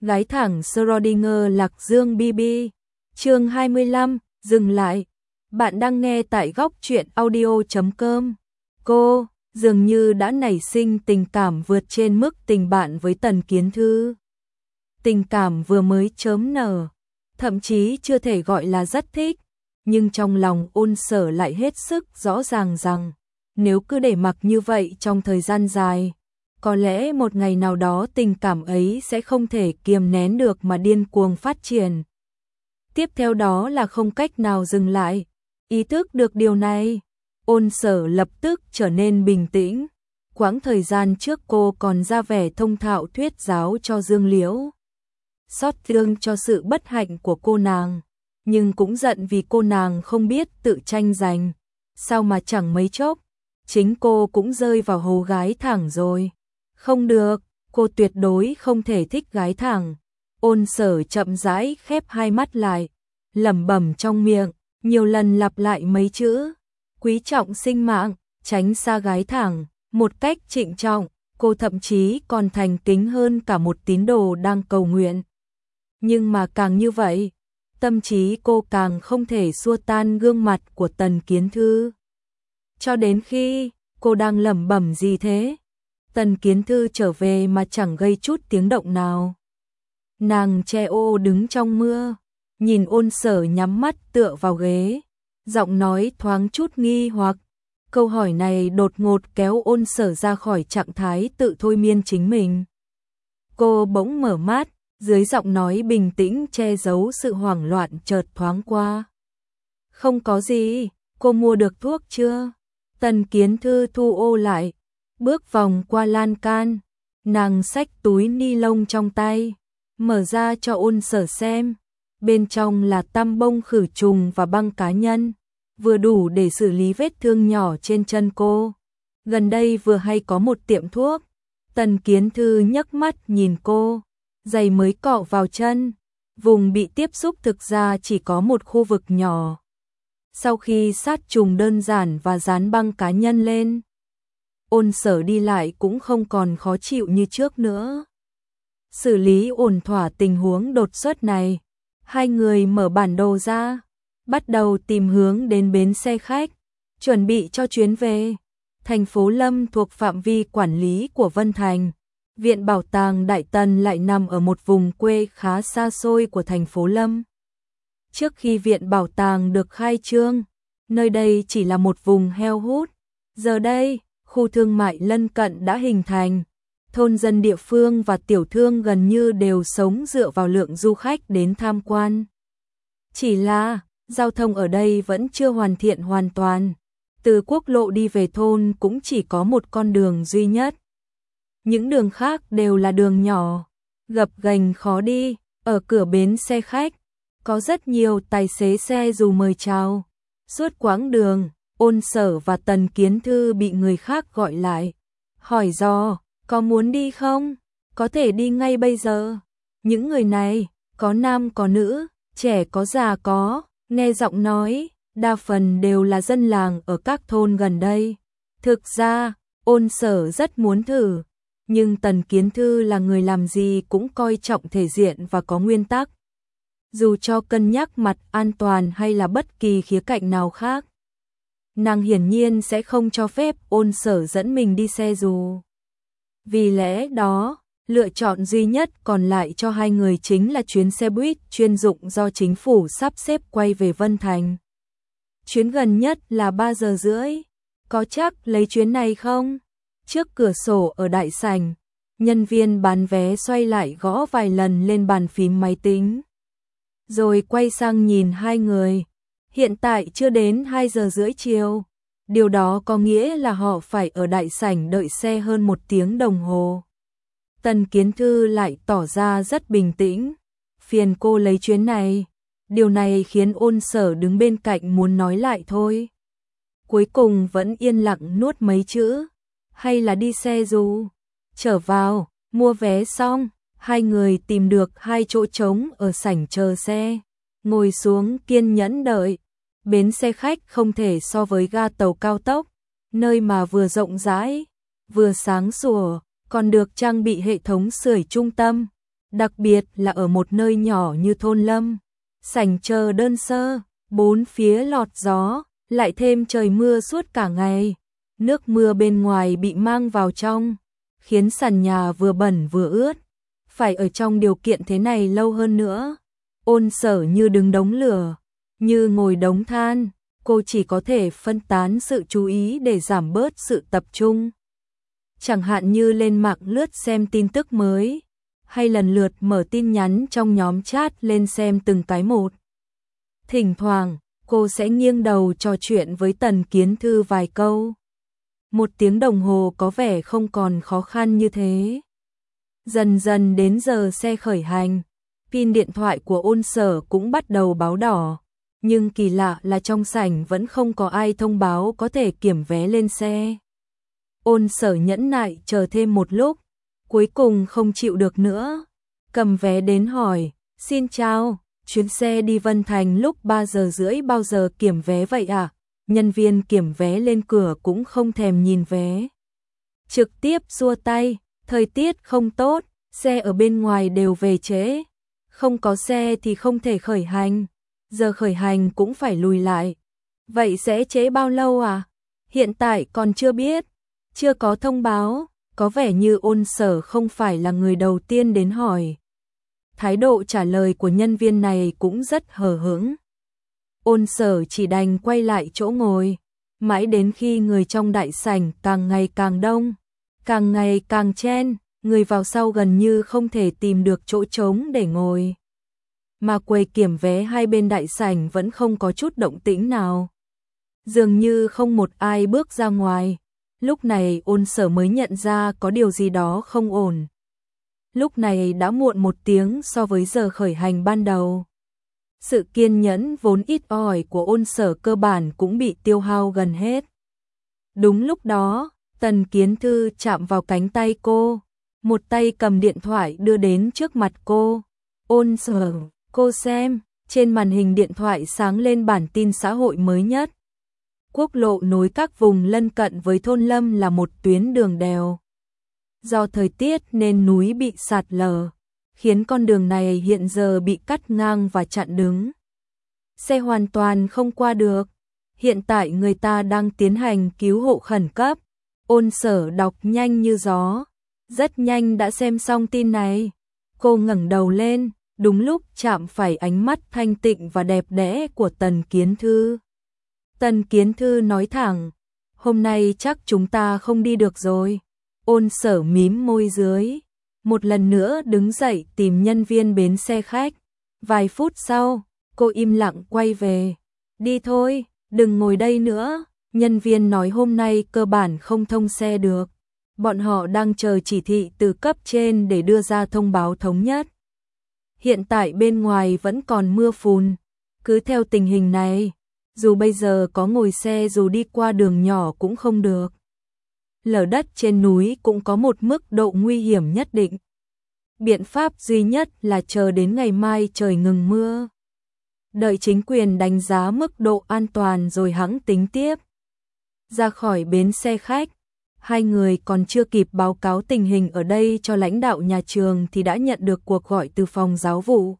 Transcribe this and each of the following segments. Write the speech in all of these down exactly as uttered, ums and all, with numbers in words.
Gái thẳng Schrödinger Lạc Dương bê bê. Chương hai mươi lăm, dừng lại. Bạn đang nghe tại góc truyện audio chấm com. Cô dường như đã nảy sinh tình cảm vượt trên mức tình bạn với Tần Kiến Thư. Tình cảm vừa mới chớm nở, thậm chí chưa thể gọi là rất thích, nhưng trong lòng Ôn Sở lại hết sức rõ ràng rằng nếu cứ để mặc như vậy trong thời gian dài, có lẽ một ngày nào đó tình cảm ấy sẽ không thể kiềm nén được mà điên cuồng phát triển. Tiếp theo đó là không cách nào dừng lại. Ý thức được điều này, Ôn Sở lập tức trở nên bình tĩnh. Quãng thời gian trước cô còn ra vẻ thông thạo thuyết giáo cho Dương Liễu, xót thương cho sự bất hạnh của cô nàng, nhưng cũng giận vì cô nàng không biết tự tranh giành. Sao mà chẳng mấy chốc, chính cô cũng rơi vào hố gái thẳng rồi. Không được, cô tuyệt đối không thể thích gái thẳng. Ôn Sở chậm rãi khép hai mắt lại, lẩm bẩm trong miệng, nhiều lần lặp lại mấy chữ: quý trọng sinh mạng, tránh xa gái thẳng, một cách trịnh trọng. Cô thậm chí còn thành kính hơn cả một tín đồ đang cầu nguyện. Nhưng mà càng như vậy, tâm trí cô càng không thể xua tan gương mặt của Tần Kiến Thư. Cho đến khi cô đang lẩm bẩm gì thế, Tần Kiến Thư trở về mà chẳng gây chút tiếng động nào. Nàng che ô đứng trong mưa, nhìn Ôn Sở nhắm mắt tựa vào ghế, giọng nói thoáng chút nghi hoặc. Câu hỏi này đột ngột kéo Ôn Sở ra khỏi trạng thái tự thôi miên chính mình. Cô bỗng mở mắt, dưới giọng nói bình tĩnh che giấu sự hoảng loạn chợt thoáng qua. Không có gì, cô mua được thuốc chưa? Tần Kiến Thư thu ô lại, bước vòng qua lan can, nàng xách túi ni lông trong tay, mở ra cho Ôn Sở xem. Bên trong là tăm bông khử trùng và băng cá nhân, vừa đủ để xử lý vết thương nhỏ trên chân cô. Gần đây vừa hay có một tiệm thuốc. Tần Kiến Thư nhấc mắt nhìn cô, giày mới cọ vào chân, vùng bị tiếp xúc thực ra chỉ có một khu vực nhỏ. Sau khi sát trùng đơn giản và dán băng cá nhân lên, Ôn Sở đi lại cũng không còn khó chịu như trước nữa. Xử lý ổn thỏa tình huống đột xuất này, hai người mở bản đồ ra, bắt đầu tìm hướng đến bến xe khách, chuẩn bị cho chuyến về. Thành phố Lâm thuộc phạm vi quản lý của Vân Thành. Viện Bảo tàng Đại Tần lại nằm ở một vùng quê khá xa xôi của thành phố Lâm. Trước khi Viện Bảo tàng được khai trương, nơi đây chỉ là một vùng heo hút. Giờ đây, khu thương mại lân cận đã hình thành. Thôn dân địa phương và tiểu thương gần như đều sống dựa vào lượng du khách đến tham quan. Chỉ là, giao thông ở đây vẫn chưa hoàn thiện hoàn toàn. Từ quốc lộ đi về thôn cũng chỉ có một con đường duy nhất. Những đường khác đều là đường nhỏ, gập ghềnh khó đi. Ở cửa bến xe khách, có rất nhiều tài xế xe dù mời chào. Suốt quãng đường, Ôn Sở và Tần Kiến Thư bị người khác gọi lại, hỏi dò, có muốn đi không? Có thể đi ngay bây giờ. Những người này, có nam có nữ, trẻ có già có, nghe giọng nói, đa phần đều là dân làng ở các thôn gần đây. Thực ra, Ôn Sở rất muốn thử, nhưng Tần Kiến Thư là người làm gì cũng coi trọng thể diện và có nguyên tắc. Dù cho cân nhắc mặt an toàn hay là bất kỳ khía cạnh nào khác, nàng hiển nhiên sẽ không cho phép Ôn Sở dẫn mình đi xe dù. Vì lẽ đó, lựa chọn duy nhất còn lại cho hai người chính là chuyến xe buýt chuyên dụng do chính phủ sắp xếp quay về Vân Thành. Chuyến gần nhất là ba giờ rưỡi. Có chắc lấy chuyến này không? Trước cửa sổ ở đại sảnh, nhân viên bán vé xoay lại gõ vài lần lên bàn phím máy tính, rồi quay sang nhìn hai người. Hiện tại chưa đến hai giờ rưỡi chiều. Điều đó có nghĩa là họ phải ở đại sảnh đợi xe hơn một tiếng đồng hồ. Tần Kiến Thư lại tỏ ra rất bình tĩnh. Phiền cô lấy chuyến này. Điều này khiến Ôn Sở đứng bên cạnh muốn nói lại thôi. Cuối cùng vẫn yên lặng nuốt mấy chữ. Hay là đi xe dù. Trở vào, mua vé xong, hai người tìm được hai chỗ trống ở sảnh chờ xe. Ngồi xuống kiên nhẫn đợi. Bến xe khách không thể so với ga tàu cao tốc, nơi mà vừa rộng rãi, vừa sáng sủa, còn được trang bị hệ thống sưởi trung tâm. đặc biệt là ở một nơi nhỏ như thôn Lâm. Sảnh chờ đơn sơ, bốn phía lọt gió, lại thêm trời mưa suốt cả ngày. Nước mưa bên ngoài bị mang vào trong, khiến sàn nhà vừa bẩn vừa ướt. Phải ở trong điều kiện thế này lâu hơn nữa. Ôn Sở như đứng đống lửa, như ngồi đống than, cô chỉ có thể phân tán sự chú ý để giảm bớt sự tập trung. Chẳng hạn như lên mạng lướt xem tin tức mới, hay lần lượt mở tin nhắn trong nhóm chat lên xem từng cái một. Thỉnh thoảng, cô sẽ nghiêng đầu trò chuyện với Tần Kiến Thư vài câu. Một tiếng đồng hồ có vẻ không còn khó khăn như thế. Dần dần đến giờ xe khởi hành, pin điện thoại của Ôn Sở cũng bắt đầu báo đỏ. Nhưng kỳ lạ là trong sảnh vẫn không có ai thông báo có thể kiểm vé lên xe. Ôn Sở nhẫn nại chờ thêm một lúc, cuối cùng không chịu được nữa. Cầm vé đến hỏi, xin chào, chuyến xe đi Vân Thành lúc ba giờ rưỡi bao giờ kiểm vé vậy à? Nhân viên kiểm vé lên cửa cũng không thèm nhìn vé. Trực tiếp xua tay, thời tiết không tốt, xe ở bên ngoài đều về trễ. Không có xe thì không thể khởi hành, giờ khởi hành cũng phải lùi lại. Vậy sẽ trễ bao lâu à? Hiện tại còn chưa biết, chưa có thông báo, có vẻ như Ôn Sở không phải là người đầu tiên đến hỏi. Thái độ trả lời của nhân viên này cũng rất hờ hững. Ôn Sở chỉ đành quay lại chỗ ngồi, mãi đến khi người trong đại sảnh càng ngày càng đông, càng ngày càng chen, người vào sau gần như không thể tìm được chỗ trống để ngồi. Mà quầy kiểm vé hai bên đại sảnh vẫn không có chút động tĩnh nào. Dường như không một ai bước ra ngoài. Lúc này Ôn Sở mới nhận ra có điều gì đó không ổn. Lúc này đã muộn một tiếng so với giờ khởi hành ban đầu. Sự kiên nhẫn vốn ít ỏi của Ôn Sở cơ bản cũng bị tiêu hao gần hết. Đúng lúc đó, Tần Kiến Thư chạm vào cánh tay cô, một tay cầm điện thoại đưa đến trước mặt cô. Ôn Sở, cô xem, trên màn hình điện thoại sáng lên bản tin xã hội mới nhất. Quốc lộ nối các vùng lân cận với thôn Lâm là một tuyến đường đèo. Do thời tiết nên núi bị sạt lở, khiến con đường này hiện giờ bị cắt ngang và chặn đứng. Xe hoàn toàn không qua được. Hiện tại người ta đang tiến hành cứu hộ khẩn cấp. Ôn Sở đọc nhanh như gió, rất nhanh đã xem xong tin này. Cô ngẩng đầu lên, đúng lúc chạm phải ánh mắt thanh tịnh và đẹp đẽ của Tần Kiến Thư. Tần Kiến Thư nói thẳng, hôm nay chắc chúng ta không đi được rồi. Ôn Sở mím môi dưới, một lần nữa đứng dậy tìm nhân viên bến xe khách. Vài phút sau, cô im lặng quay về. Đi thôi, đừng ngồi đây nữa. Nhân viên nói hôm nay cơ bản không thông xe được. Bọn họ đang chờ chỉ thị từ cấp trên để đưa ra thông báo thống nhất. Hiện tại bên ngoài vẫn còn mưa phùn. Cứ theo tình hình này, dù bây giờ có ngồi xe dù đi qua đường nhỏ cũng không được. Lở đất trên núi cũng có một mức độ nguy hiểm nhất định. Biện pháp duy nhất là chờ đến ngày mai trời ngừng mưa. Đợi chính quyền đánh giá mức độ an toàn rồi hẵng tính tiếp. Ra khỏi bến xe khách, hai người còn chưa kịp báo cáo tình hình ở đây cho lãnh đạo nhà trường thì đã nhận được cuộc gọi từ phòng giáo vụ.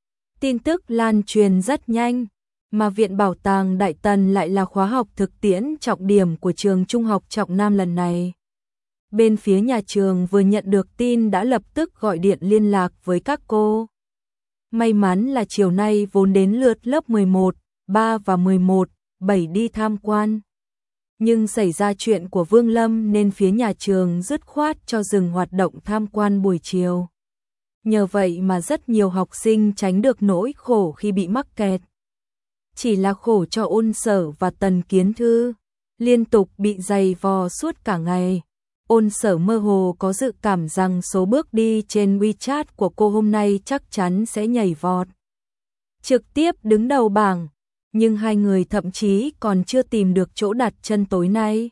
Tin tức lan truyền rất nhanh, mà Viện Bảo tàng Đại Tần lại là khóa học thực tiễn trọng điểm của trường Trung học Trọng Nam lần này. Bên phía nhà trường vừa nhận được tin đã lập tức gọi điện liên lạc với các cô. May mắn là chiều nay vốn đến lượt lớp mười một, ba và mười một, bảy đi tham quan. Nhưng xảy ra chuyện của Vương Lâm nên phía nhà trường dứt khoát cho dừng hoạt động tham quan buổi chiều. Nhờ vậy mà rất nhiều học sinh tránh được nỗi khổ khi bị mắc kẹt. Chỉ là khổ cho Ôn Sở và Tần Kiến Thư, liên tục bị giày vò suốt cả ngày. Ôn Sở mơ hồ có dự cảm rằng số bước đi trên WeChat của cô hôm nay chắc chắn sẽ nhảy vọt, trực tiếp đứng đầu bảng. Nhưng hai người thậm chí còn chưa tìm được chỗ đặt chân tối nay.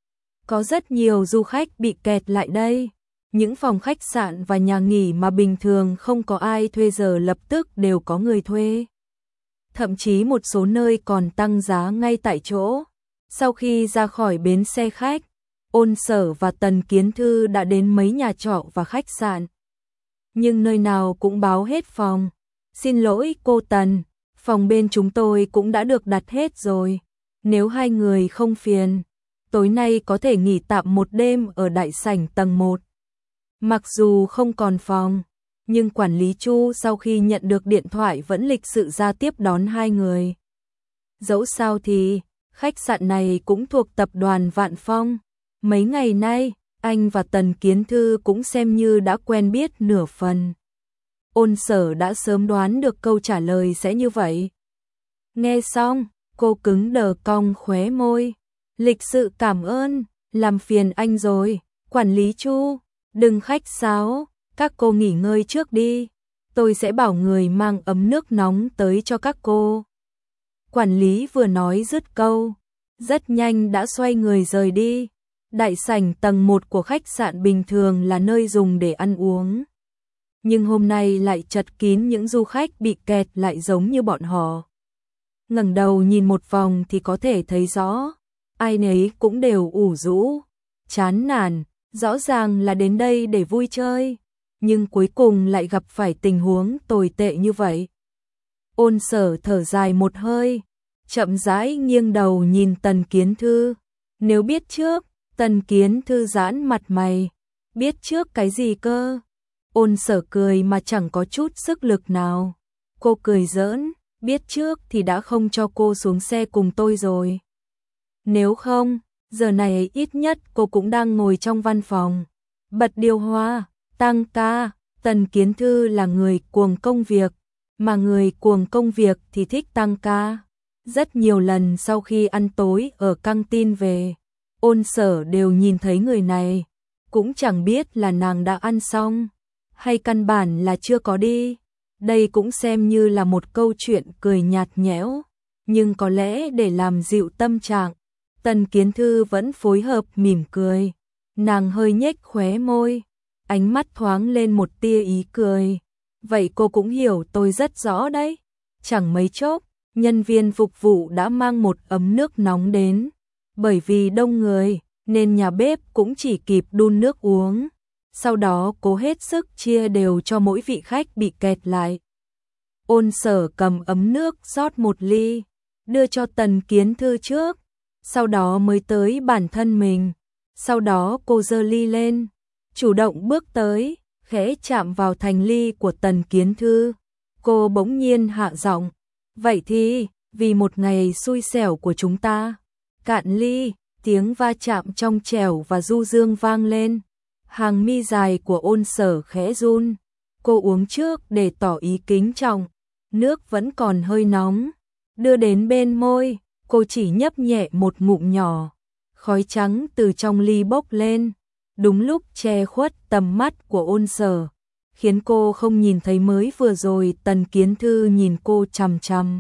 Có rất nhiều du khách bị kẹt lại đây. Những phòng khách sạn và nhà nghỉ mà bình thường không có ai thuê giờ lập tức đều có người thuê. Thậm chí một số nơi còn tăng giá ngay tại chỗ. Sau khi ra khỏi bến xe khách, Ôn Sở và Tần Kiến Thư đã đến mấy nhà trọ và khách sạn. nhưng nơi nào cũng báo hết phòng. Xin lỗi cô Tần, phòng bên chúng tôi cũng đã được đặt hết rồi. Nếu hai người không phiền, tối nay có thể nghỉ tạm một đêm ở đại sảnh tầng một. Mặc dù không còn phòng, nhưng quản lý Chu sau khi nhận được điện thoại vẫn lịch sự ra tiếp đón hai người. Dẫu sao thì, khách sạn này cũng thuộc tập đoàn Vạn Phong. Mấy ngày nay, anh và Tần Kiến Thư cũng xem như đã quen biết nửa phần. Ôn Sở đã sớm đoán được câu trả lời sẽ như vậy. Nghe xong, cô cứng đờ cong khóe môi. Lịch sự cảm ơn, làm phiền anh rồi. Quản lý Chu, đừng khách sáo, các cô nghỉ ngơi trước đi. Tôi sẽ bảo người mang ấm nước nóng tới cho các cô. Quản lý vừa nói dứt câu, rất nhanh đã xoay người rời đi. Đại sảnh tầng một của khách sạn bình thường là nơi dùng để ăn uống. Nhưng hôm nay lại chật kín những du khách bị kẹt lại giống như bọn họ. Ngẩng đầu nhìn một vòng thì có thể thấy rõ, ai nấy cũng đều ủ rũ, chán nản, rõ ràng là đến đây để vui chơi, nhưng cuối cùng lại gặp phải tình huống tồi tệ như vậy. Ôn Sở thở dài một hơi, chậm rãi nghiêng đầu nhìn Tần Kiến Thư. Nếu biết trước, Tần Kiến Thư giãn mặt mày. Biết trước cái gì cơ? Ôn Sở cười mà chẳng có chút sức lực nào. Cô cười giỡn, biết trước thì đã không cho cô xuống xe cùng tôi rồi. Nếu không, giờ này ít nhất cô cũng đang ngồi trong văn phòng. Bật điều hòa, tăng ca. Tần Kiến Thư là người cuồng công việc, mà người cuồng công việc thì thích tăng ca. Rất nhiều lần sau khi ăn tối ở căng tin về, Ôn Sở đều nhìn thấy người này, cũng chẳng biết là nàng đã ăn xong, hay căn bản là chưa có đi. Đây cũng xem như là một câu chuyện cười nhạt nhẽo, nhưng có lẽ để làm dịu tâm trạng, Tần Kiến Thư vẫn phối hợp mỉm cười. Nàng hơi nhếch khóe môi, ánh mắt thoáng lên một tia ý cười. Vậy cô cũng hiểu tôi rất rõ đấy. Chẳng mấy chốc, nhân viên phục vụ đã mang một ấm nước nóng đến. Bởi vì đông người, nên nhà bếp cũng chỉ kịp đun nước uống. Sau đó cố hết sức chia đều cho mỗi vị khách bị kẹt lại. Ôn Sở cầm ấm nước rót một ly, đưa cho Tần Kiến Thư trước, sau đó mới tới bản thân mình. Sau đó cô giơ ly lên, chủ động bước tới, khẽ chạm vào thành ly của Tần Kiến Thư. Cô bỗng nhiên hạ giọng, vậy thì, vì một ngày xui xẻo của chúng ta. Cạn ly, tiếng va chạm trong trẻo và du dương vang lên. Hàng mi dài của Ôn Sở khẽ run. Cô uống trước để tỏ ý kính trọng. Nước vẫn còn hơi nóng. Đưa đến bên môi, cô chỉ nhấp nhẹ một ngụm nhỏ. Khói trắng từ trong ly bốc lên, đúng lúc che khuất tầm mắt của Ôn Sở, khiến cô không nhìn thấy mới vừa rồi Tần Kiến Thư nhìn cô chằm chằm.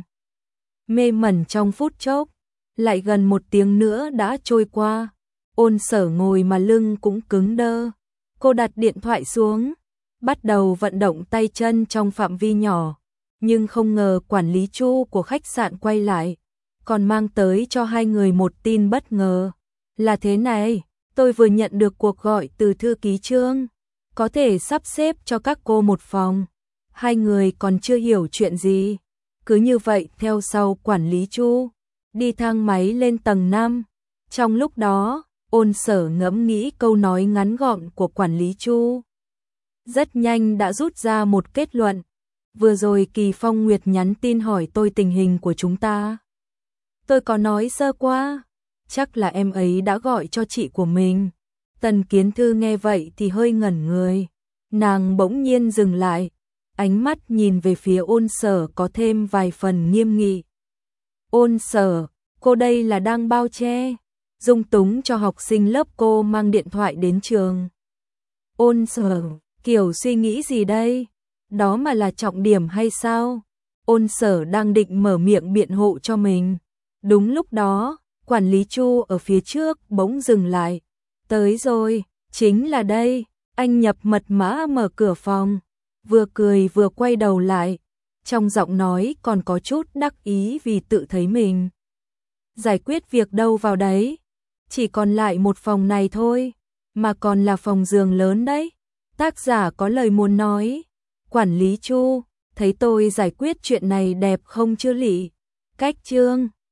Mê mẩn trong phút chốc, lại gần một tiếng nữa đã trôi qua. Ôn Sở ngồi mà lưng cũng cứng đơ. Cô đặt điện thoại xuống, bắt đầu vận động tay chân trong phạm vi nhỏ, nhưng không ngờ quản lý Chu của khách sạn quay lại, còn mang tới cho hai người một tin bất ngờ. Là thế này, tôi vừa nhận được cuộc gọi từ thư ký Trương, có thể sắp xếp cho các cô một phòng. Hai người còn chưa hiểu chuyện gì, cứ như vậy theo sau quản lý Chu, đi thang máy lên tầng năm. Trong lúc đó, Ôn Sở ngẫm nghĩ câu nói ngắn gọn của quản lý Chu. Rất nhanh đã rút ra một kết luận. Vừa rồi Kỳ Phong Nguyệt nhắn tin hỏi tôi tình hình của chúng ta. Tôi có nói sơ qua, chắc là em ấy đã gọi cho chị của mình. Tần Kiến Thư nghe vậy thì hơi ngẩn người. Nàng bỗng nhiên dừng lại, ánh mắt nhìn về phía Ôn Sở có thêm vài phần nghiêm nghị. Ôn Sở, cô đây là đang bao che, dung túng cho học sinh lớp cô mang điện thoại đến trường. Ôn Sở, kiểu suy nghĩ gì đây? Đó mà là trọng điểm hay sao? Ôn Sở đang định mở miệng biện hộ cho mình. Đúng lúc đó, quản lý Chu ở phía trước bỗng dừng lại. Tới rồi, chính là đây. Anh nhập mật mã mở cửa phòng, vừa cười vừa quay đầu lại, trong giọng nói còn có chút đắc ý vì tự thấy mình giải quyết việc đâu vào đấy. Chỉ còn lại một phòng này thôi, mà còn là phòng giường lớn đấy. Tác giả có lời muốn nói. Quản lý Chu, thấy tôi giải quyết chuyện này đẹp không chưa lị? Cách chương